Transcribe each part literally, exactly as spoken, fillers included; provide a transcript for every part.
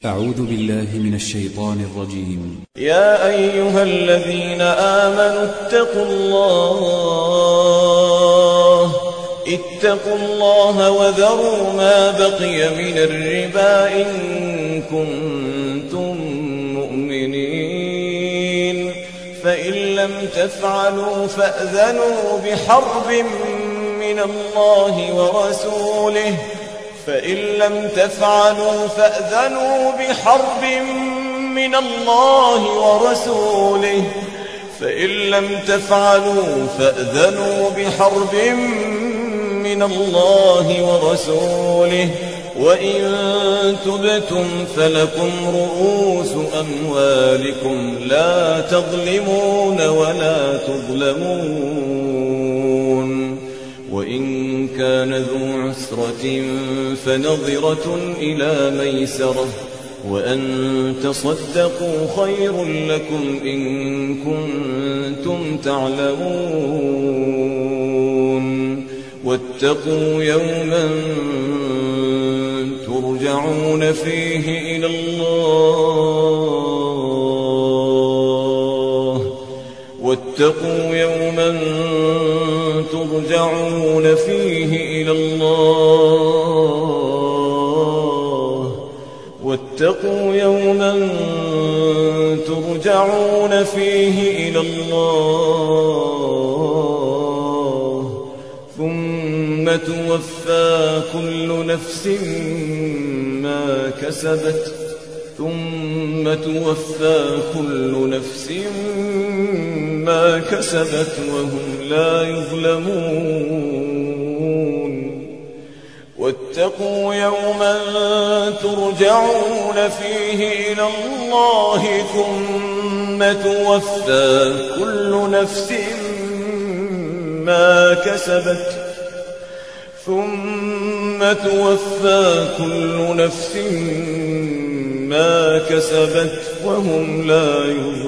أعوذ بالله من الشيطان الرجيم. يا أيها الذين آمنوا اتقوا الله اتقوا الله وذروا ما بقي من الربا إن كنتم مؤمنين، فإن لم تفعلوا فأذنوا بحرب من الله ورسوله فإن لم تفعلوا فأذنوا بحرب من الله ورسوله فإن لم تفعلوا فأذنوا بحرب من الله ورسوله وإن تبتم فلكم رؤوس أموالكم لا تظلمون ولا تظلمون، وإن كان ذو عسرة فنظرة إلى ميسرة، وأن تصدقوا خير لكم إن كنتم تعلمون. واتقوا يوما ترجعون فيه إلى الله واتقوا يوما ترجعون فيه إلى الله واتقوا يوما ترجعون فيه إلى الله ثم توفى كل نفس ما كسبت ثم توفى كل نفس ما كسبت وهم لا يظلمون. واتقوا يوما ترجعون فيه إلى الله ثم توفى كل نفس ما كسبت ثم توفى كل نفس ما كسبت وهم لا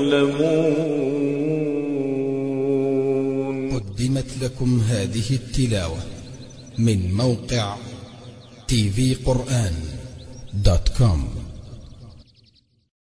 يظلمون. قدمت لكم هذه التلاوة من موقع تي في قرآن دوت كوم.